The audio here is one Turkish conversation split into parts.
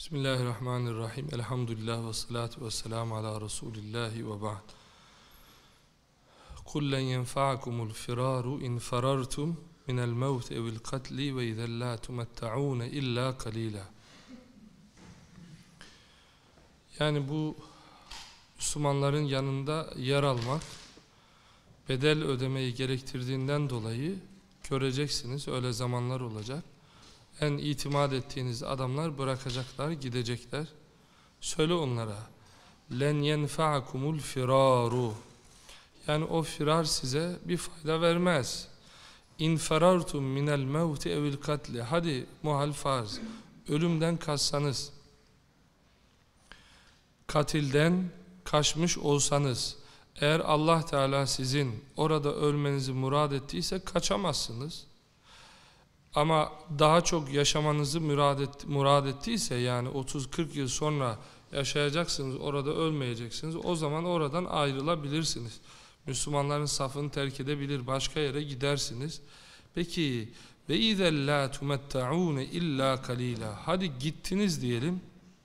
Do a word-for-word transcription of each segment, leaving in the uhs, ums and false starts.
Bismillahirrahmanirrahim. Elhamdülillah ve salatu ve selamu ala Resulillahi ve ba'd. Kul len yenfa'akumul firaru in farartum minel mevt evil katli ve izen la tumetta'une illa kalila. Yani bu Müslümanların yanında yer almak bedel ödemeyi gerektirdiğinden dolayı göreceksiniz, öyle zamanlar olacak. En itimat ettiğiniz adamlar bırakacaklar, gidecekler. Söyle onlara, len yenfa'akumul firaru. Yani o firar size bir fayda vermez. İn ferartum minel mevti evil katli. Hadi muhal farz, ölümden kaçsanız, katilden kaçmış olsanız, eğer Allah Teala sizin orada ölmenizi murad ettiyse kaçamazsınız. Ama daha çok yaşamanızı murad, et, murad ettiyse, yani otuz kırk yıl sonra yaşayacaksınız, orada ölmeyeceksiniz, o zaman oradan ayrılabilirsiniz. Müslümanların safını terk edebilir, başka yere gidersiniz. Peki ve izen la tumetta'une illa kalila. Hadi gittiniz diyelim.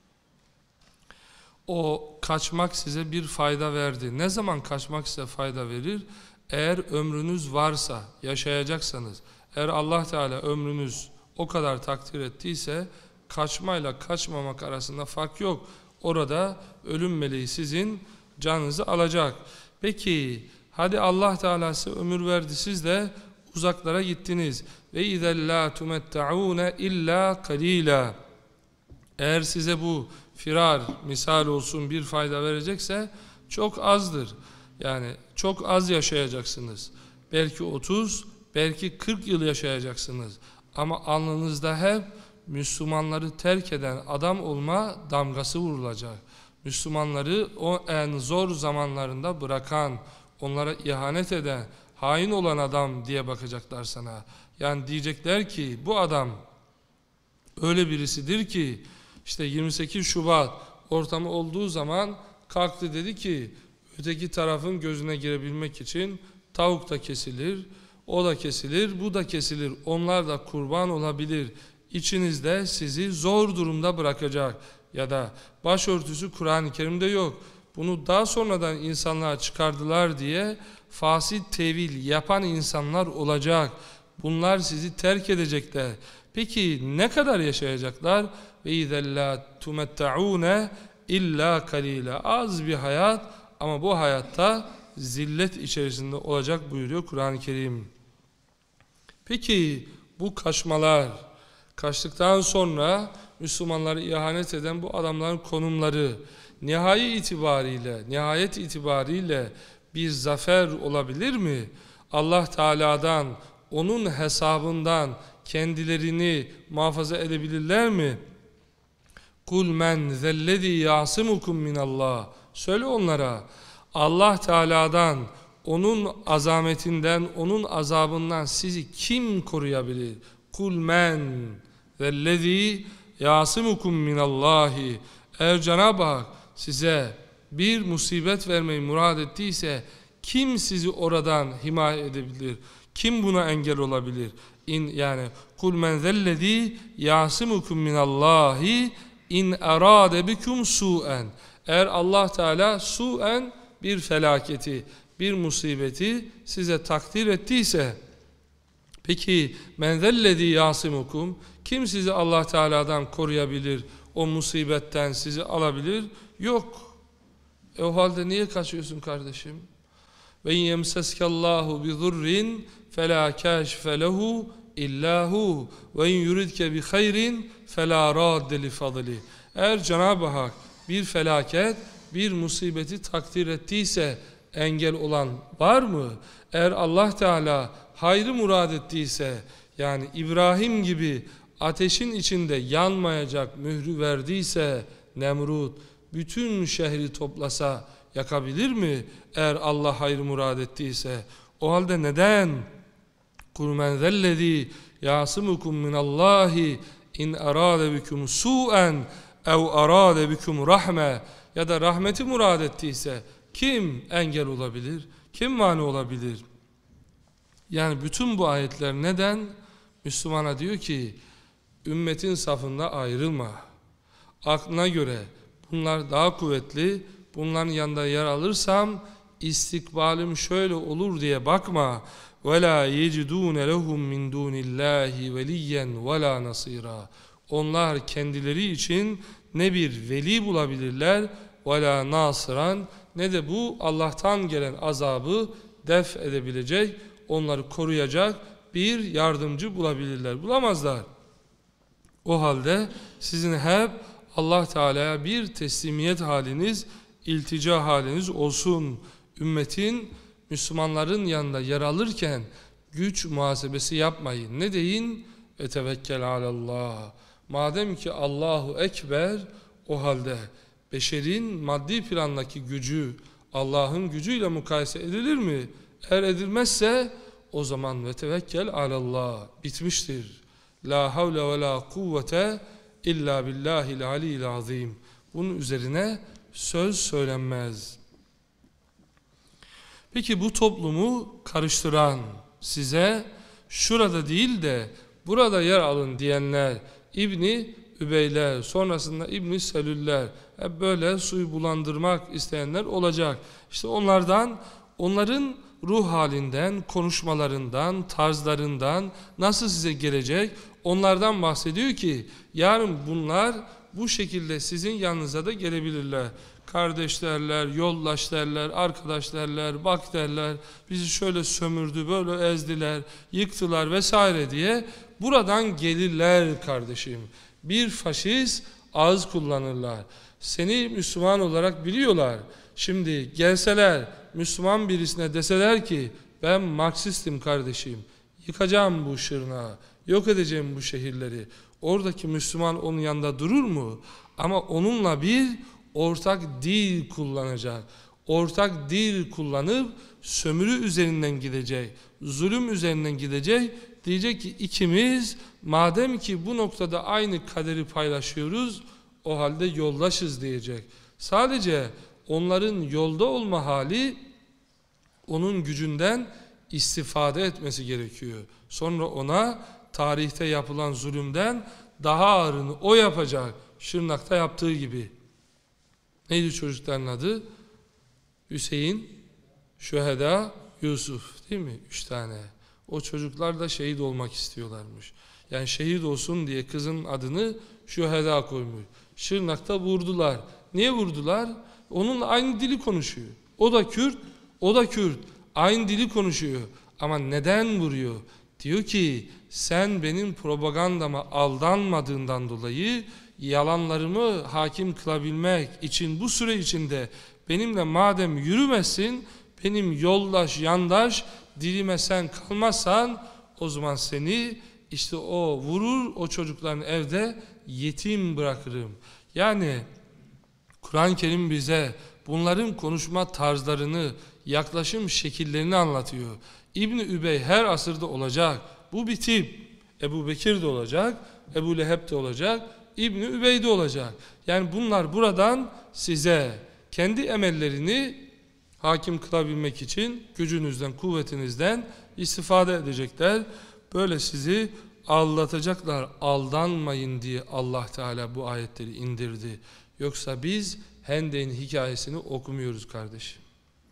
O kaçmak size bir fayda verdi. Ne zaman kaçmak size fayda verir? Eğer ömrünüz varsa, yaşayacaksanız, eğer Allah Teala ömrünüz o kadar takdir ettiyse, kaçmayla kaçmamak arasında fark yok. Orada ölüm meleği sizin canınızı alacak. Peki hadi Allah Teala size ömür verdi, siz de uzaklara gittiniz. Ve izen la tumetta'une illa kalila. Eğer size bu firar misal olsun bir fayda verecekse çok azdır. Yani çok az yaşayacaksınız. Belki otuz, belki kırk yıl yaşayacaksınız. Ama alnınızda hep Müslümanları terk eden adam olma damgası vurulacak. Müslümanları o en zor zamanlarında bırakan, onlara ihanet eden, hain olan adam diye bakacaklar sana. Yani diyecekler ki bu adam öyle birisidir ki işte yirmi sekiz Şubat ortamı olduğu zaman kalktı, dedi ki öteki tarafın gözüne girebilmek için tavuk da kesilir, o da kesilir, bu da kesilir, onlar da kurban olabilir. İçinizde sizi zor durumda bırakacak. Ya da başörtüsü Kur'an-ı Kerim'de yok, bunu daha sonradan insanlar çıkardılar diye fasit tevil yapan insanlar olacak. Bunlar sizi terk edecekler. Peki ne kadar yaşayacaklar? Ve izen la tumetta'une illa kalila. Az bir hayat, ama bu hayatta zillet içerisinde olacak buyuruyor Kur'an-ı Kerim. Peki bu kaçmalar, kaçtıktan sonra Müslümanları ihanet eden bu adamların konumları nihai itibariyle, nihayet itibariyle bir zafer olabilir mi? Allah Teala'dan, onun hesabından kendilerini muhafaza edebilirler mi? Kul men zellezî yâsimukum minallah. Söyle onlara, Allah Teala'dan, onun azametinden, onun azabından sizi kim koruyabilir? Kul men zellezî yâsimukum minallahi. Eğer Cenab-ı Hak size bir musibet vermeyi murad ettiyse, kim sizi oradan himaye edebilir? Kim buna engel olabilir? İn, yani kul men zellezî yâsimukum minallahi in erâde bikum su'en. Eğer Allah Teala su'en bir felaketi, bir musibeti size takdir ettiyse, peki men zellezî yâsimukum, kim sizi Allah Teala'dan koruyabilir, o musibetten sizi alabilir? Yok. E o halde niye kaçıyorsun kardeşim? Ve yemseskallahu bi zurrin fela kâşife lehu illa hu ve in yuridke bi hayrin fela radde li fadli. Eğer Cenab-ı Hak bir felaket, bir musibeti takdir ettiyse engel olan var mı? Eğer Allah Teala hayrı murad ettiyse, yani İbrahim gibi ateşin içinde yanmayacak mührü verdiyse, Nemrut bütün şehri toplasa yakabilir mi? Eğer Allah hayrı murad ettiyse, o halde neden? Kul men zellezî yâsimukum minallahi in erâde bikum su'en ev erâde bikum rahme. Ya da rahmeti murad ettiyse kim engel olabilir? Kim mani olabilir? Yani bütün bu ayetler neden? Müslümana diyor ki ümmetin safında ayrılma. aklına göre bunlar daha kuvvetli, bunların yanında yer alırsam istikbalim şöyle olur diye bakma. وَلَا يَجِدُونَ لَهُمْ مِنْ دُونِ اللّٰهِ وَلِيًّا وَلَا نَصِيرًا. Onlar kendileri için ne bir veli bulabilirler, وَلَا نَاصِرًا, ne de bu Allah'tan gelen azabı def edebilecek, onları koruyacak bir yardımcı bulabilirler. Bulamazlar. O halde sizin hep Allah Teala'ya bir teslimiyet haliniz, iltica haliniz olsun. Ümmetin, Müslümanların yanında yer alırken güç muhasebesi yapmayın. Ne deyin? Ve tevekkel alallah. Madem ki Allahu Ekber, o halde beşerin maddi plandaki gücü Allah'ın gücüyle mukayese edilir mi? Eğer edilmezse o zaman ve tevekkel alallah bitmiştir. La havle ve la kuvvete illa billahil aliyyil azim. Bunun üzerine söz söylenmez. Peki bu toplumu karıştıran, size şurada değil de burada yer alın diyenler, İbni Übeyler, sonrasında İbni Selüller, hep böyle suyu bulandırmak isteyenler olacak. İşte onlardan, onların ruh halinden, konuşmalarından, tarzlarından nasıl size gelecek, onlardan bahsediyor ki yarın bunlar bu şekilde sizin yanınıza da gelebilirler. Kardeş derler, yoldaş derler, arkadaş derler, bak derler, bizi şöyle sömürdü, böyle ezdiler, yıktılar vesaire diye buradan gelirler kardeşim. Bir faşist ağız kullanırlar. Seni Müslüman olarak biliyorlar. Şimdi gelseler Müslüman birisine deseler ki ben Marksistim kardeşim, yıkacağım bu şırnağı, yok edeceğim bu şehirleri. Oradaki Müslüman onun yanında durur mu? Ama onunla bir ortak dil kullanacak. Ortak dil kullanıp sömürü üzerinden gidecek, zulüm üzerinden gidecek. Diyecek ki ikimiz madem ki bu noktada aynı kaderi paylaşıyoruz, o halde yoldaşız diyecek. Sadece onların yolda olma hali onun gücünden istifade etmesi gerekiyor. Sonra ona tarihte yapılan zulümden daha ağırını o yapacak. Şırnak'ta yaptığı gibi. Neydi çocukların adı? Hüseyin, Şüheda, Yusuf, değil mi? Üç tane. O çocuklar da şehit olmak istiyorlarmış. Yani şehit olsun diye kızın adını Şüheda koymuş. Şırnak'ta vurdular. Niye vurdular? Onunla aynı dili konuşuyor. O da Kürt, o da Kürt. Aynı dili konuşuyor. Ama neden vuruyor? Diyor ki sen benim propagandama aldanmadığından dolayı yalanlarımı hakim kılabilmek için bu süre içinde benimle madem yürümezsin, benim yoldaş, yandaş dilime sen kalmazsan o zaman seni işte o vurur, o çocukların evde yetim bırakırım. Yani Kur'an-ı Kerim bize bunların konuşma tarzlarını, yaklaşım şekillerini anlatıyor. İbni Übey her asırda olacak. Bu bir tip. Ebu Bekir de olacak, Ebu Leheb de olacak, İbni Übey de olacak. Yani bunlar buradan size kendi emellerini hakim kılabilmek için gücünüzden, kuvvetinizden istifade edecekler. Böyle sizi aldatacaklar. Aldanmayın diye Allah Teala bu ayetleri indirdi. Yoksa biz Hendek'in hikayesini okumuyoruz kardeşim.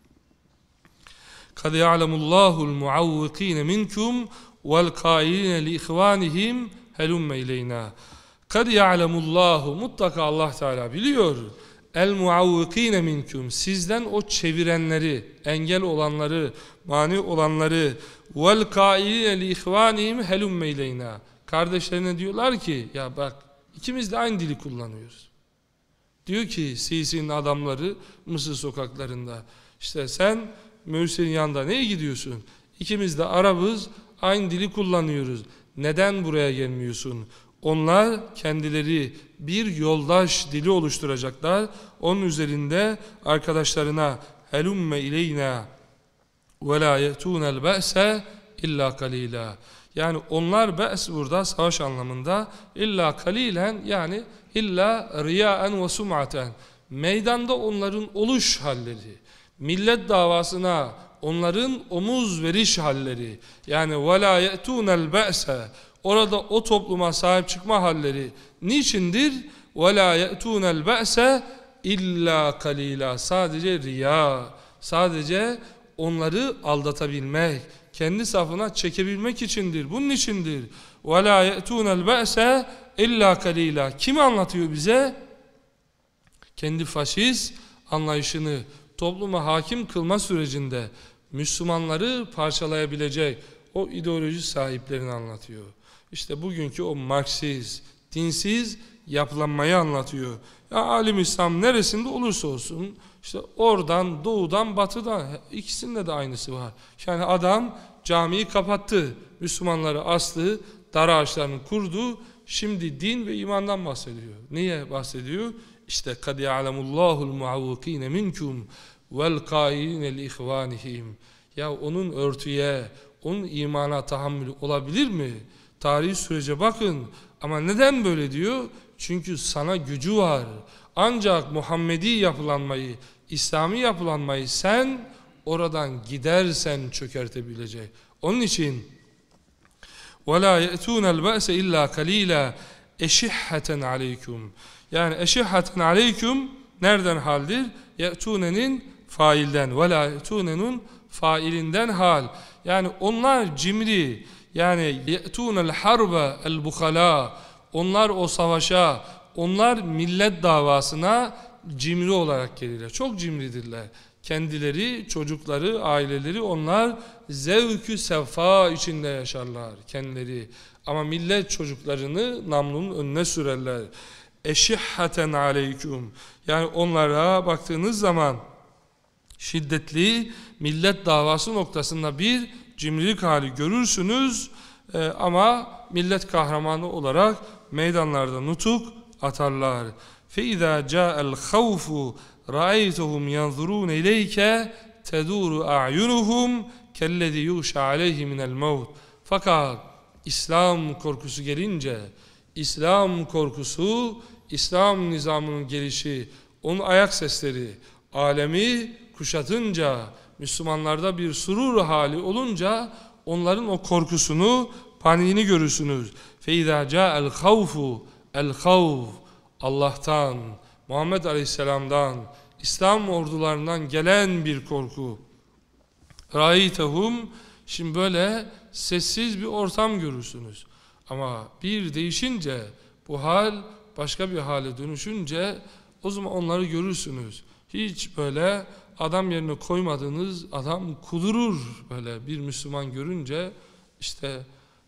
قَدْ يَعْلَمُ اللّٰهُ الْمُعَوِّقِينَ مِنْكُمْ وَالْقَائِلِينَ لِإِخْوَانِهِمْ هَلُمَّ اِلَيْنَا قَدْ يَعْلَمُ اللّٰهُ Mutlaka Allah Teala biliyor. El muavvikine minkum, sizden o çevirenleri, engel olanları, mani olanları, vel kailine li ihvanihim helumme ileyna. Kardeşlerine diyorlar ki ya bak ikimiz de aynı dili kullanıyoruz. Diyor ki Sisi'nin adamları Mısır sokaklarında, işte sen Mürsel'in yanında neye gidiyorsun? İkimiz de Arabız, aynı dili kullanıyoruz. Neden buraya gelmiyorsun? Onlar kendileri bir yoldaş dili oluşturacaklar. Onun üzerinde arkadaşlarına helumme ileyna ve la yetunel be'se illa kalila. Yani onlar be's burada savaş anlamında, illa kalilen yani illa riyaen ve sum'aten. Meydanda onların oluş halleri, millet davasına onların omuz veriş halleri, yani ve la yetunel be'se, orada o topluma sahip çıkma halleri niçindir? وَلَا يَأْتُونَ الْبَأْسَ اِلَّا قَلِيلًا. Sadece riya, sadece onları aldatabilmek, kendi safına çekebilmek içindir, bunun içindir. وَلَا يَأْتُونَ الْبَأْسَ اِلَّا قَلِيلًا. Kim anlatıyor bize? Kendi faşist anlayışını topluma hakim kılma sürecinde Müslümanları parçalayabilecek o ideoloji sahiplerini anlatıyor. İşte bugünkü o Marksist, dinsiz yapılanmayı anlatıyor. Ya alim İslam neresinde olursa olsun, işte oradan, doğudan, batıdan, ikisinde de aynısı var. Yani adam camiyi kapattı, Müslümanları astı, dar ağaçlarını kurdu, şimdi din ve imandan bahsediyor. Niye bahsediyor? İşte kad ya'lemullahul muavvikine minkum vel kailine li ihvanihim. Ya onun örtüye, onun imana tahammülü olabilir mi? Tarihi sürece bakın. Ama neden böyle diyor? Çünkü sana gücü var. Ancak Muhammedi yapılanmayı, İslami yapılanmayı sen oradan gidersen çökertebilecek. Onun için وَلَا يَأْتُونَ الْبَأْسَ اِلَّا قَلِيلًا اَشِحَّةً عَلَيْكُمْ. Yani eşihhaten aleyküm nereden haldir? Ye'tune'nin failden. Ve la ye'tunenun failinden hal. Yani onlar cimri. Yani ye'tunel harbe el bukhala. Onlar o savaşa, onlar millet davasına cimri olarak gelirler. Çok cimridirler. Kendileri, çocukları, aileleri onlar zevkü sefa içinde yaşarlar kendileri. Ama millet çocuklarını namlunun önüne sürerler. Eşihhaten aleyküm. Yani onlara baktığınız zaman şiddetli millet davası noktasında bir cimrilik hali görürsünüz ee, ama millet kahramanı olarak meydanlarda nutuk atarlar. فَاِذَا جَاءَ الْخَوْفُ رَأَيْتَهُمْ يَنْظُرُونَ اِلَيْكَ تَدُورُ اَعْيُنُهُمْ كَالَّذِي يُغْشَ عَلَيْهِ مِنَ الْمَوْتِ. Fakat İslam korkusu gelince, İslam korkusu, İslam nizamının gelişi, onun ayak sesleri, alemi kuşatınca, Müslümanlarda bir surur hali olunca, onların o korkusunu, paniğini görürsünüz. فَاِذَا جَاءَ الْخَوْفُ الْخَوْفُ Allah'tan, Muhammed Aleyhisselam'dan, İslam ordularından gelen bir korku. رَايْتَهُمْ Şimdi böyle sessiz bir ortam görürsünüz. Ama bir değişince, bu hal başka bir hale dönüşünce o zaman onları görürsünüz. Hiç böyle adam yerine koymadığınız adam kudurur böyle bir Müslüman görünce. İşte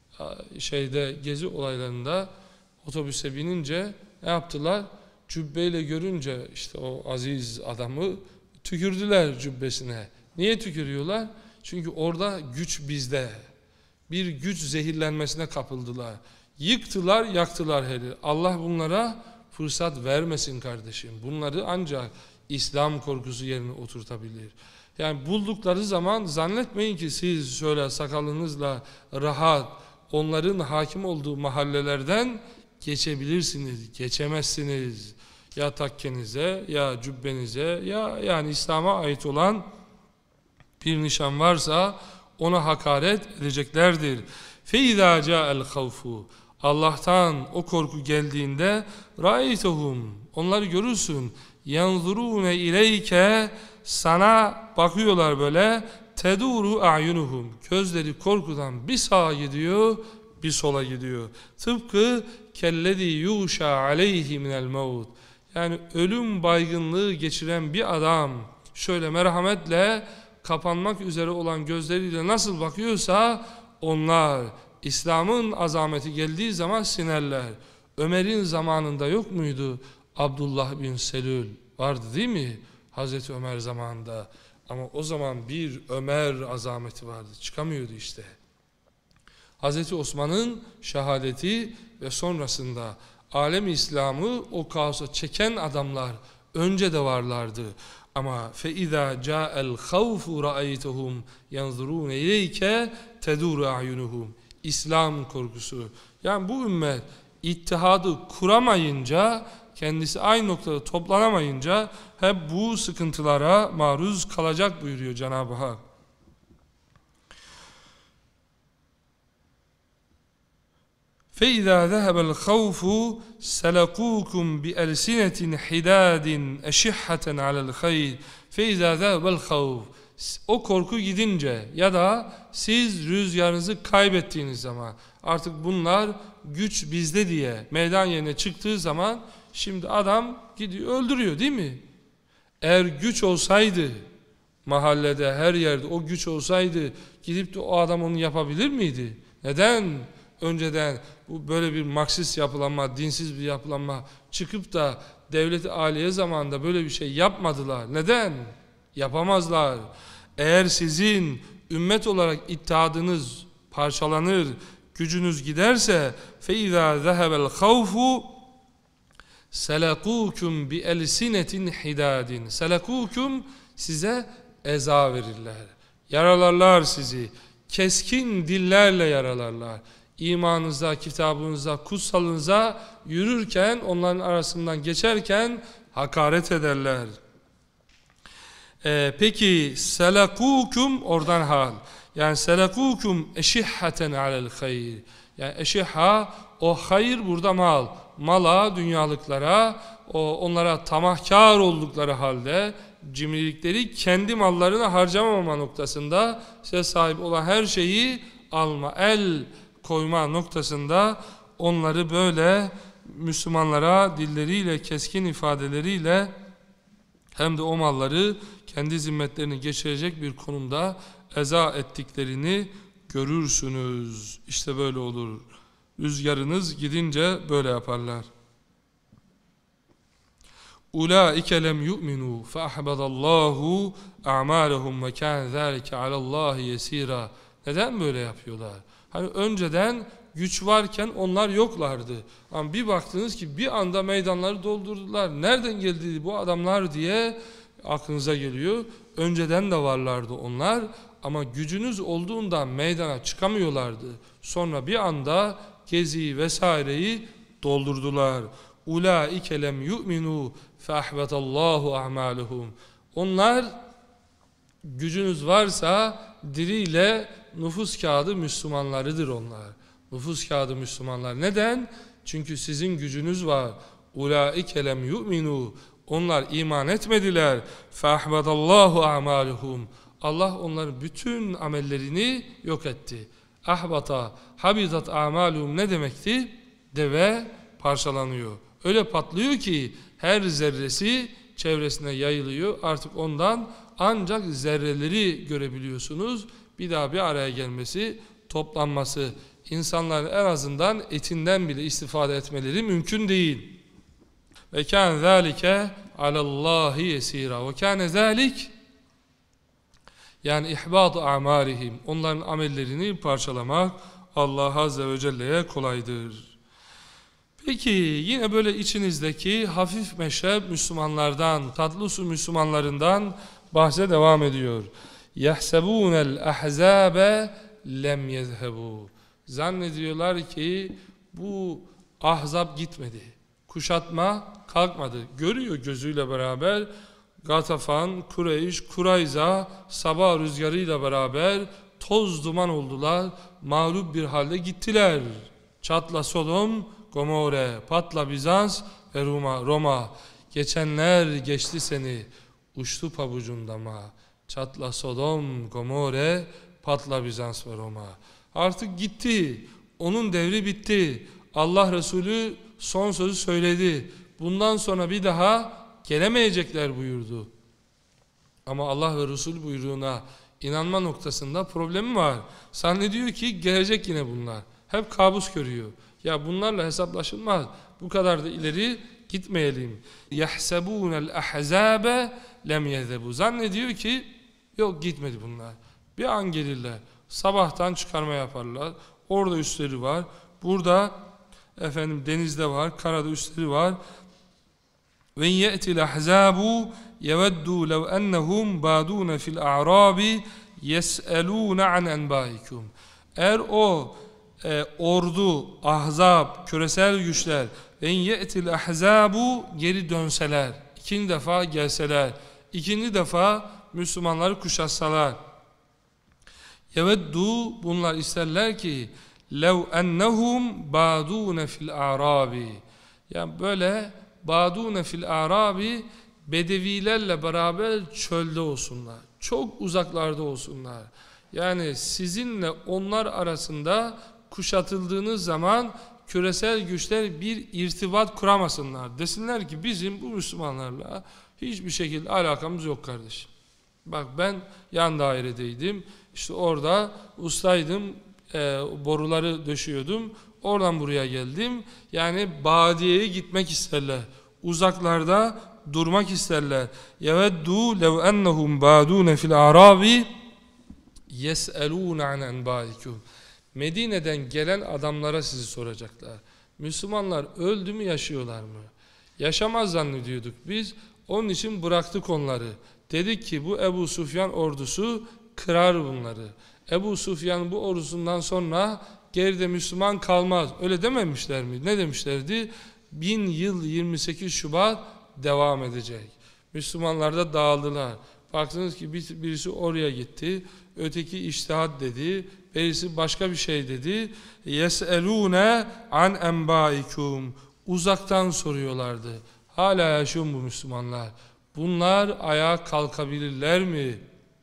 şeyde gezi olaylarında otobüse binince ne yaptılar? Cübbeyle görünce işte o aziz adamı tükürdüler cübbesine. Niye tükürüyorlar? Çünkü orada güç bizde. Bir güç zehirlenmesine kapıldılar. Yıktılar, yaktılar her yeri. Allah bunlara fırsat vermesin kardeşim. Bunları ancak İslam korkusu yerine oturtabilir. Yani buldukları zaman zannetmeyin ki siz şöyle sakalınızla rahat onların hakim olduğu mahallelerden geçebilirsiniz. Geçemezsiniz. Ya takkenize, ya cübbenize, ya yani İslam'a ait olan bir nişan varsa ona hakaret edeceklerdir. فَاِذَا جَاءَ الْخَوْفُ Allah'tan o korku geldiğinde رَأَيْتَهُمْ Onları görürsün. يَنْظُرُونَ اِلَيْكَ Sana bakıyorlar böyle. تَدُورُ اَعْيُنُهُمْ Gözleri korkudan bir sağa gidiyor, bir sola gidiyor. Tıpkı كَلَّذ۪ي يُغْشَى عَلَيْهِ مِنَ الْمَوْتِ Yani ölüm baygınlığı geçiren bir adam şöyle merhametle kapanmak üzere olan gözleriyle nasıl bakıyorsa onlar İslam'ın azameti geldiği zaman sinerler. Ömer'in zamanında yok muydu? Abdullah bin Selül vardı değil mi? Hazreti Ömer zamanında. Ama o zaman bir Ömer azameti vardı. Çıkamıyordu işte. Hazreti Osman'ın şehadeti ve sonrasında alem-i İslam'ı o kaosa çeken adamlar önce de varlardı. Ama فَاِذَا جَاءَ الْخَوْفُ رَأَيْتَهُمْ يَنْظُرُونَ اِلَيْكَ تَدُورُ اَعْيُنُهُمْ İslam korkusu. Yani bu ümmet ittihadı kuramayınca, kendisi aynı noktada toplanamayınca hep bu sıkıntılara maruz kalacak buyuruyor Cenab-ı Hak. فَاِذَا ذَهَبَ الْخَوْفُ سَلَقُوكُمْ بِأَلْسِنَةٍ حِدَادٍ اَشِحَّةً عَلَى الْخَيْرِ فَاِذَا ذَهَبَ الْخَوْفُ O korku gidince ya da siz rüzgarınızı kaybettiğiniz zaman, artık bunlar güç bizde diye meydan yerine çıktığı zaman, şimdi adam gidiyor öldürüyor, değil mi? Eğer güç olsaydı, mahallede her yerde o güç olsaydı, gidip de o adam onu yapabilir miydi? Neden önceden bu böyle bir Marksist yapılanma, dinsiz bir yapılanma çıkıp da devlet-i aliye zamanında böyle bir şey yapmadılar? Neden? Yapamazlar. Eğer sizin ümmet olarak ittihadınız parçalanır, gücünüz giderse فَاِذَا ذَهَبَ الْخَوْفُ سَلَقُوكُمْ بِأَلْسِنَةٍ حِدَادٍ سَلَقُوكُمْ size eza verirler. Yaralarlar sizi. Keskin dillerle yaralarlar. İmanınıza, kitabınıza, kutsalınıza yürürken, onların arasından geçerken hakaret ederler. Ee, peki selakukum oradan hal. Yani selakukum eşihhaten alel hayr. Yani eşihha o hayır burada mal. Mala, dünyalıklara, o onlara tamahkar oldukları halde cimrilikleri kendi mallarına harcamama noktasında, size sahip olan her şeyi alma, el koyma noktasında onları böyle Müslümanlara dilleriyle, keskin ifadeleriyle hem de o malları kendi zimmetlerini geçirecek bir konumda eza ettiklerini görürsünüz. İşte böyle olur. Rüzgarınız gidince böyle yaparlar. Ulaike lem yu'minu fe ahbadallahu a'malahum ve kan zalika alallahi yesira. Neden böyle yapıyorlar? Hani önceden güç varken onlar yoklardı. Ama bir baktınız ki bir anda meydanları doldurdular. Nereden geldi bu adamlar diye aklınıza geliyor. Önceden de varlardı onlar ama gücünüz olduğunda meydana çıkamıyorlardı. Sonra bir anda Gezi'yi vesaireyi doldurdular. Ulaike lem yu'minu fe ahbetallahu a'maluhum. Onlar gücünüz varsa diriyle nüfus kağıdı Müslümanlarıdır onlar. Nüfus kağıdı Müslümanlar. Neden? Çünkü sizin gücünüz var. Ulaike lem yu'minu. Onlar iman etmediler. Fe ahbetallahu a'maluhum. Allah onların bütün amellerini yok etti. Ahbata, habitat a'maluhum ne demekti? Deve parçalanıyor. Öyle patlıyor ki her zerresi çevresine yayılıyor. Artık ondan ancak zerreleri görebiliyorsunuz. Bir daha bir araya gelmesi, toplanması, insanların en azından etinden bile istifade etmeleri mümkün değil. Ve kâne zâlike alallâhi yesîrâ. Ve kâne zâlik yani ihbâd-ı a'mâlihim. Onların amellerini parçalamak Allah Azze ve Celle'ye kolaydır. Peki yine böyle içinizdeki hafif meşrep Müslümanlardan, tatlı su Müslümanlarından bahse devam ediyor. يَحْسَبُونَ الْأَحْزَابَ lem yezhebu. Zannediyorlar ki bu ahzab gitmedi. Kuşatma kalkmadı. Görüyor gözüyle beraber Gatafan, Kureyş, Kurayza sabah rüzgarıyla beraber toz duman oldular. Mağlup bir halde gittiler. Çatla Sodom, Gomorre, patla Bizans ve Roma. Roma. Geçenler geçti seni, uçtu pabucundama. Çatla Sodom, Gomorre, patla Bizans ve Roma. Artık gitti. Onun devri bitti. Allah Resulü son sözü söyledi. Bundan sonra bir daha gelemeyecekler buyurdu. Ama Allah ve Resul buyruğuna inanma noktasında problemi var. Zannediyor ki gelecek yine bunlar. Hep kabus görüyor. Ya bunlarla hesaplaşılmaz. Bu kadar da ileri gitmeyelim. يَحْسَبُونَ الْأَحْزَابَ lem يَذَبُوا. Zannediyor ki yok gitmedi bunlar. Bir an gelirler. Sabahtan çıkarma yaparlar. Orada üstleri var. Burada efendim denizde var. Karada üstleri var. Ve ye'til ahzabu yeveddu lev ennehum badun fil a'rabi yes'elun an enbaikum. Eğer o e, ordu, ahzab, küresel güçler ve ye'til ahzabu geri dönseler, ikinci defa gelseler, ikinci defa Müslümanları kuşatsalar, yeveddu bunlar isterler ki lev ennehum badune fil arabi. Yani böyle badune fil arabi, bedevilerle beraber çölde olsunlar. Çok uzaklarda olsunlar. Yani sizinle onlar arasında kuşatıldığınız zaman küresel güçler bir irtibat kuramasınlar. Desinler ki bizim bu Müslümanlarla hiçbir şekilde alakamız yok kardeşim. Bak ben yan dairedeydim. İşte orada ustaydım. E, boruları döşüyordum. Oradan buraya geldim. Yani badiyeye gitmek isterler. Uzaklarda durmak isterler. Yeveddu lev ennehum badune fil arabi yes'elûne an enbâikum. Medine'den gelen adamlara sizi soracaklar. Müslümanlar öldü mü, yaşıyorlar mı? Yaşamaz zannediyorduk biz. Onun için bıraktık onları. Dedik ki bu Ebu Sufyan ordusu kırar bunları. Ebu Sufyan bu ordusundan sonra geride Müslüman kalmaz. Öyle dememişler mi? Ne demişlerdi? Bin yıl yirmi sekiz Şubat devam edecek. Müslümanlar da dağıldılar. Baktınız ki birisi oraya gitti, öteki içtihat dedi, birisi başka bir şey dedi. Yes'elûne an enbâikum. Uzaktan soruyorlardı. Hala yaşıyor mu bu Müslümanlar? Bunlar ayağa kalkabilirler mi?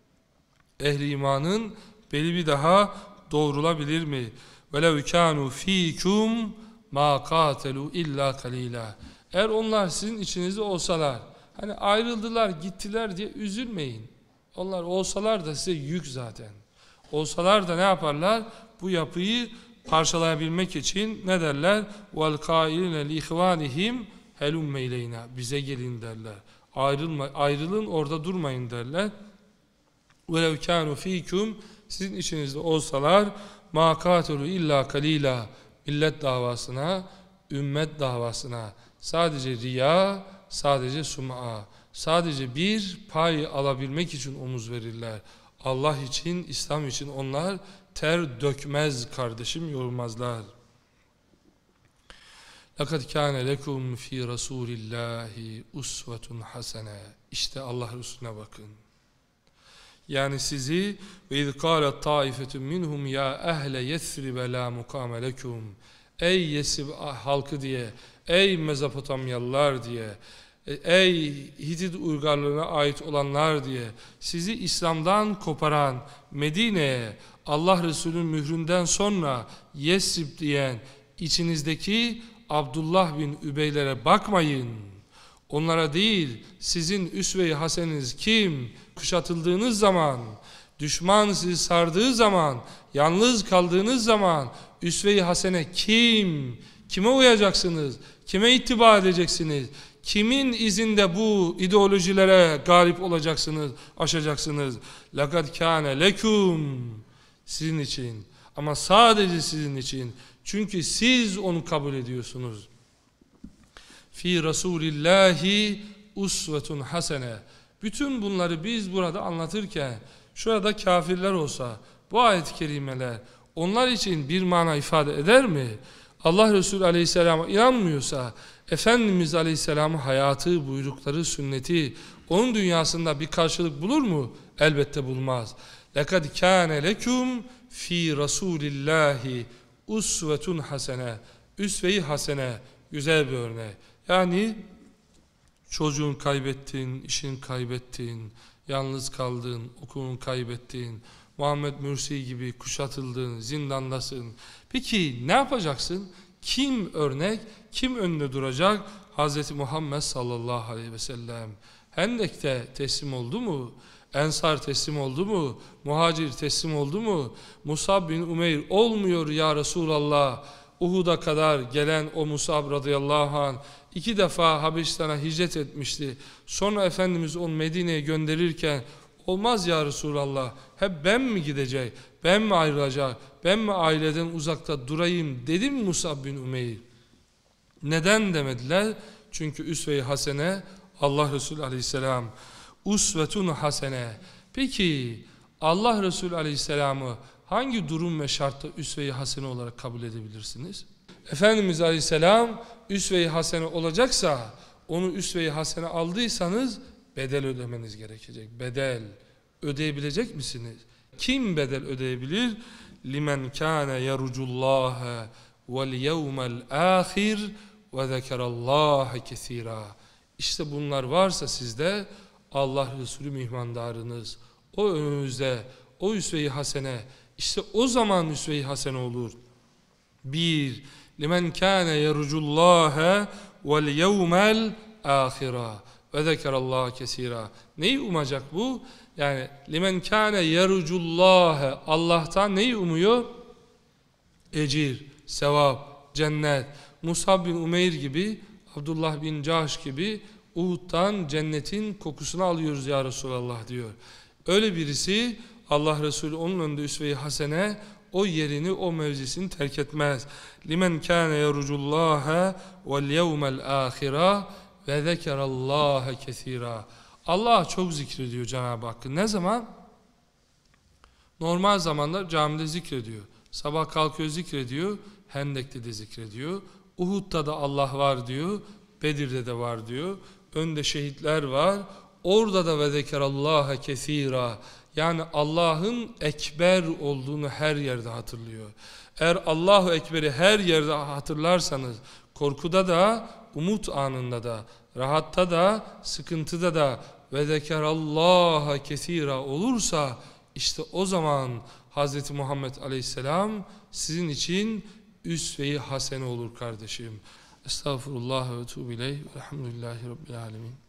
Ehli imanın beli bir daha doğrulabilir mi? وَلَوْ كَانُوا ف۪يكُمْ مَا قَاتَلُوا اِلَّا قَلِيلًا. Eğer onlar sizin içinizde olsalar, hani ayrıldılar, gittiler diye üzülmeyin. Onlar olsalar da size yük zaten. Olsalar da ne yaparlar? Bu yapıyı parçalayabilmek için ne derler? وَالْقَائِلِينَ لِيْخْوَانِهِمْ هَلُمَّ اِلَيْنَا. Bize gelin derler. Ayrılma, ayrılın, orada durmayın derler. وَلَوْ كَانُوا ف۪يكُمْ. Sizin içinizde olsalar مَا قَاتَلُوا اِلَّا قَلِيلًا. Millet davasına, ümmet davasına, sadece riya, sadece sum'a, sadece bir pay alabilmek için omuz verirler. Allah için, İslam için onlar ter dökmez kardeşim, yorulmazlar. لَقَدْ كَانَ لَكُمْ ف۪ي رَسُولِ اللّٰهِ اُسْوَةٌ حَسَنَةٌ. İşte Allah Resulüne bakın. Yani sizi وَاِذْ قَالَتْ طَائِفَةٌ مِّنْهُمْ يَا اَهْلَ يَثْرِبَ لَا مُقَامَ لَكُمْ. Ey Yesrib halkı diye, ey Mezopotamyalılar diye, ey Hitit uygarlığına ait olanlar diye, sizi İslam'dan koparan Medine'ye Allah Resulü'nün mühründen sonra Yesrib diyen içinizdeki Abdullah bin Übeylere bakmayın. Onlara değil, sizin üsve-i haseniniz kim? Kuşatıldığınız zaman, düşman sizi sardığı zaman, yalnız kaldığınız zaman üsve-i hasene kim? Kime uyacaksınız? Kime ittiba edeceksiniz? Kimin izinde bu ideolojilere galip olacaksınız, aşacaksınız? لَقَدْ كَانَ لَكُمْ. Sizin için. Ama sadece sizin için. Çünkü siz onu kabul ediyorsunuz. Fi Resulillahi usvetun hasene. Bütün bunları biz burada anlatırken şurada kafirler olsa bu ayet-i kerimeler onlar için bir mana ifade eder mi? Allah Resulü Aleyhisselam'a inanmıyorsa Efendimiz Aleyhisselam'ın hayatı, buyrukları, sünneti onun dünyasında bir karşılık bulur mu? Elbette bulmaz. لَقَدْ كَانَ لَكُمْ ف۪ي رَسُولِ اللّٰهِ usvetun hasene. Üsve-i hasene, güzel bir örnek. Yani çocuğun kaybettin, işin kaybettin, yalnız kaldın, okulun kaybettin, Muhammed Mürsi gibi kuşatıldın, zindandasın. Peki ne yapacaksın? Kim örnek, kim önüne duracak? Hazreti Muhammed sallallahu aleyhi ve sellem. Hendek'te teslim oldu mu? Ensar teslim oldu mu? Muhacir teslim oldu mu? Musab bin Umeyr olmuyor ya Resulallah. Uhud'a kadar gelen o Musab radıyallahu anh iki defa Habeşistan'a hicret etmişti. Sonra Efendimiz onu Medine'ye gönderirken olmaz ya Resulallah, hep ben mi gidecek, ben mi ayrılacak, ben mi aileden uzakta durayım dedim Musab bin Umeyr. Neden demediler? Çünkü üsve-i hasene Allah Resulü aleyhisselam. Usvetun hasene. Peki Allah Resulü aleyhisselamı hangi durum ve şartta üsve-i hasene olarak kabul edebilirsiniz? Efendimiz aleyhisselam üsve-i hasene olacaksa onu üsve-i hasene aldıysanız bedel ödemeniz gerekecek. Bedel ödeyebilecek misiniz? Kim bedel ödeyebilir? Limen kana yerucullaha vel yevmel ahir ve zekerallaha kesira. İşte bunlar varsa sizde, Allah Resulü mihmandarınız, o önünüzde, o üsve-i hasene, işte o zaman üsve-i hasene olur. Bir, limen kâne yerucullâhe vel yevmel âhira ve zekerallâhe kesira. Neyi umacak bu? Yani limen kâne yerucullâhe, Allah'tan neyi umuyor? Ecir, sevap, cennet. Musab bin Umeyr gibi, Abdullah bin Cahş gibi Uhud'dan cennetin kokusunu alıyoruz ya Resulallah diyor. Öyle birisi, Allah Resulü onun önünde üsve-i hasene, o yerini, o mevzisini terk etmez. Limen kâne yerucullâhe vel yevmel âhira ve zekerallâhe kesîrâ. Allah çok zikrediyor Cenab-ı Hakk'ı. Ne zaman? Normal zamanlar camide zikrediyor. Sabah kalkıyor zikrediyor. Hendek'te de zikrediyor. Uhud'da da Allah var diyor. Bedir'de de var diyor. Önde şehitler var. Orada da ve zekerallâhe kesîrâ. Yani Allah'ın ekber olduğunu her yerde hatırlıyor. Eğer Allahu Ekber'i her yerde hatırlarsanız, korkuda da, umut anında da, rahatta da, sıkıntıda da ve zekerallâhe kesîrâ olursa, işte o zaman Hz. Muhammed Aleyhisselam sizin için üsve-i hasene olur kardeşim. Estağfurullah ve etûbü ileyh. Elhamdülillahi Rabbil alemin.